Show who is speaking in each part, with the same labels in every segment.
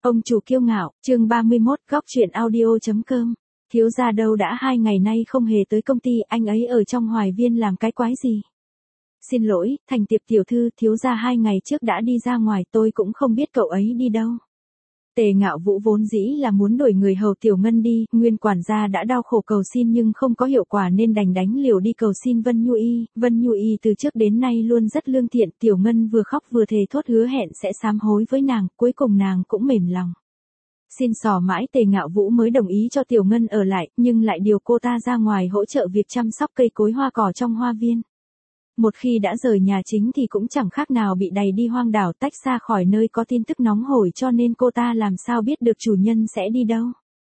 Speaker 1: Ông chủ kiêu ngạo, chương 31, góc chuyện audio.com. Thiếu gia đâu đã 2 ngày nay không hề tới công ty, anh ấy ở trong Hoài Viên làm cái quái gì? Xin lỗi, Thành Tiệp tiểu thư, thiếu gia 2 ngày trước đã đi ra ngoài, tôi cũng không biết cậu ấy đi đâu. Tề Ngạo Vũ vốn dĩ là muốn đổi người hầu Tiểu Ngân đi, nguyên quản gia đã đau khổ cầu xin nhưng không có hiệu quả nên đành đánh liều đi cầu xin Vân Nhu Y. Vân Nhu Y từ trước đến nay luôn rất lương thiện, Tiểu Ngân vừa khóc vừa thề thốt hứa hẹn sẽ sám hối với nàng, cuối cùng nàng cũng mềm lòng. Xin xỏ mãi Tề Ngạo Vũ mới đồng ý cho Tiểu Ngân ở lại, nhưng lại điều cô ta ra ngoài hỗ trợ việc chăm sóc cây cối hoa cỏ trong hoa viên. Một khi đã rời nhà chính thì cũng chẳng khác nào bị đày đi hoang đảo, tách xa khỏi nơi có tin tức nóng hổi, cho nên cô ta làm sao biết được chủ nhân sẽ đi đâu.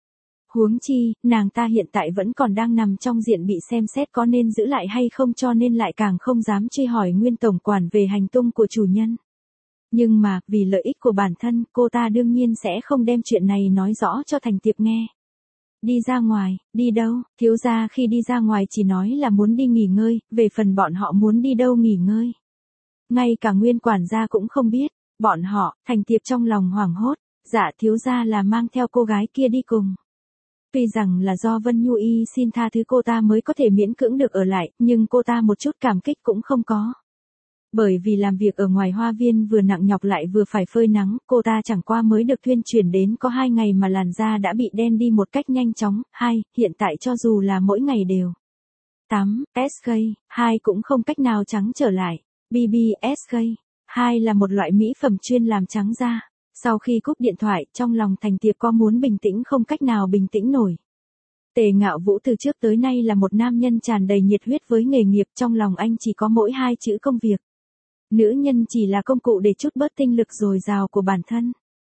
Speaker 1: Huống chi, nàng ta hiện tại vẫn còn đang nằm trong diện bị xem xét có nên giữ lại hay không, cho nên lại càng không dám truy hỏi Nguyên tổng quản về hành tung của chủ nhân. Nhưng mà, vì lợi ích của bản thân, cô ta đương nhiên sẽ không đem chuyện này nói rõ cho Thành Tiệp nghe. Đi ra ngoài, đi đâu? Thiếu gia khi đi ra ngoài chỉ nói là muốn đi nghỉ ngơi, về phần bọn họ muốn đi đâu nghỉ ngơi. Ngay cả Nguyên quản gia cũng không biết, bọn họ, Thành Tiệp trong lòng hoảng hốt, dạ thiếu gia là mang theo cô gái kia đi cùng. Tuy rằng là do Vân Nhu Y xin tha thứ cô ta mới có thể miễn cưỡng được ở lại, nhưng cô ta một chút cảm kích cũng không có. Bởi vì làm việc ở ngoài hoa viên vừa nặng nhọc lại vừa phải phơi nắng, cô ta chẳng qua mới được thuyên chuyển đến có 2 ngày mà làn da đã bị đen đi một cách nhanh chóng. Hiện tại cho dù là mỗi ngày đều tắm, SK, cũng không cách nào trắng trở lại. BBSK, là một loại mỹ phẩm chuyên làm trắng da. Sau khi cúp điện thoại, trong lòng Thành Tiệp có muốn bình tĩnh không cách nào bình tĩnh nổi. Tề Ngạo Vũ từ trước tới nay là một nam nhân tràn đầy nhiệt huyết với nghề nghiệp, trong lòng anh chỉ có mỗi 2 chữ công việc. Nữ nhân chỉ là công cụ để trút bớt tinh lực dồi dào của bản thân.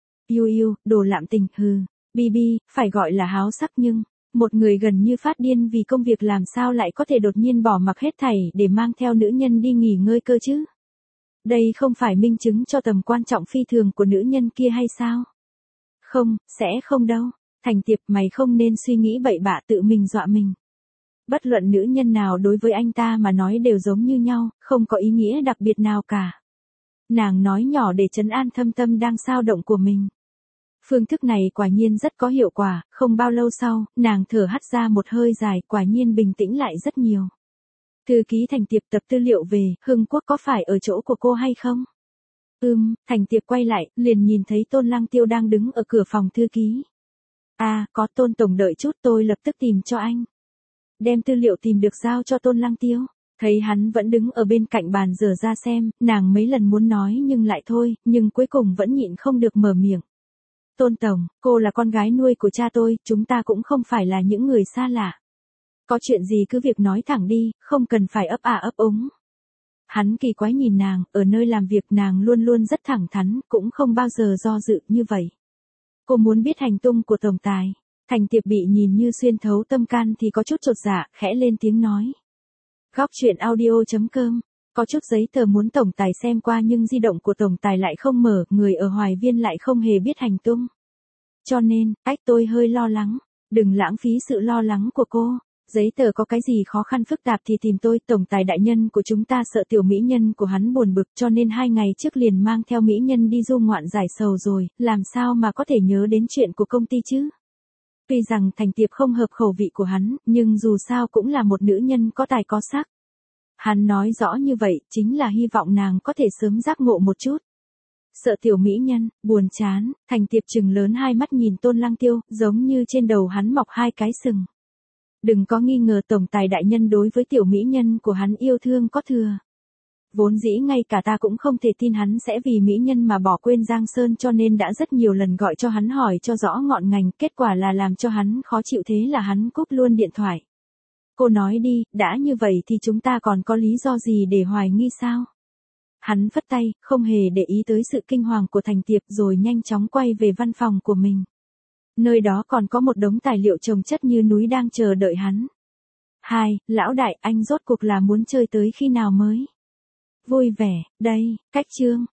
Speaker 1: Yêu, đồ lạm tình, BB, phải gọi là háo sắc nhưng, một người gần như phát điên vì công việc làm sao lại có thể đột nhiên bỏ mặc hết thảy để mang theo nữ nhân đi nghỉ ngơi cơ chứ? Đây không phải minh chứng cho tầm quan trọng phi thường của nữ nhân kia hay sao? Không, sẽ không đâu. Thành Tiệp, mày không nên suy nghĩ bậy bạ tự mình dọa mình. Bất luận nữ nhân nào đối với anh ta mà nói đều giống như nhau, không có ý nghĩa đặc biệt nào cả. Nàng nói nhỏ để trấn an thâm tâm đang xao động của mình. Phương thức này quả nhiên rất có hiệu quả, không bao lâu sau, nàng thở hắt ra một hơi dài, quả nhiên bình tĩnh lại rất nhiều. Thư ký Thành Tiệp tập tư liệu về, Hưng Quốc có phải ở chỗ của cô hay không? Thành Tiệp quay lại, liền nhìn thấy Tôn Lăng Tiêu đang đứng ở cửa phòng thư ký. Có Tôn tổng đợi chút, tôi lập tức tìm cho anh. Đem tư liệu tìm được giao cho Tôn Lăng Tiêu. Thấy hắn vẫn đứng ở bên cạnh bàn dở ra xem, nàng mấy lần muốn nói nhưng lại thôi, nhưng cuối cùng vẫn nhịn không được mở miệng. Tôn tổng, cô là con gái nuôi của cha tôi, chúng ta cũng không phải là những người xa lạ. Có chuyện gì cứ việc nói thẳng đi, không cần phải ấp úng. Hắn kỳ quái nhìn nàng, ở nơi làm việc nàng luôn luôn rất thẳng thắn, cũng không bao giờ do dự như vậy. Cô muốn biết hành tung của tổng tài. Thành Tiệp bị nhìn như xuyên thấu tâm can thì có chút chột dạ, khẽ lên tiếng nói. Góc chuyện audio.com, có chút giấy tờ muốn tổng tài xem qua nhưng di động của tổng tài lại không mở, người ở Hoài Viên lại không hề biết hành tung. Cho nên, tôi hơi lo lắng, đừng lãng phí sự lo lắng của cô. Giấy tờ có cái gì khó khăn phức tạp thì tìm tôi, tổng tài đại nhân của chúng ta sợ tiểu mỹ nhân của hắn buồn bực cho nên 2 ngày trước liền mang theo mỹ nhân đi du ngoạn giải sầu rồi, làm sao mà có thể nhớ đến chuyện của công ty chứ? Tuy rằng Thành Tiệp không hợp khẩu vị của hắn, nhưng dù sao cũng là một nữ nhân có tài có sắc. Hắn nói rõ như vậy, chính là hy vọng nàng có thể sớm giác ngộ một chút. Sợ tiểu mỹ nhân, buồn chán, Thành Tiệp trừng lớn 2 mắt nhìn Tôn Lăng Tiêu, giống như trên đầu hắn mọc 2 cái sừng. Đừng có nghi ngờ tổng tài đại nhân đối với tiểu mỹ nhân của hắn yêu thương có thừa. Vốn dĩ ngay cả ta cũng không thể tin hắn sẽ vì mỹ nhân mà bỏ quên Giang Sơn, cho nên đã rất nhiều lần gọi cho hắn hỏi cho rõ ngọn ngành, kết quả là làm cho hắn khó chịu, thế là hắn cúp luôn điện thoại. Cô nói đi, đã như vậy thì chúng ta còn có lý do gì để hoài nghi sao? Hắn phất tay, không hề để ý tới sự kinh hoàng của Thành Tiệp rồi nhanh chóng quay về văn phòng của mình. Nơi đó còn có một đống tài liệu chồng chất như núi đang chờ đợi hắn. Lão đại, anh rốt cuộc là muốn chơi tới khi nào mới? Vui vẻ, đây, cách chương.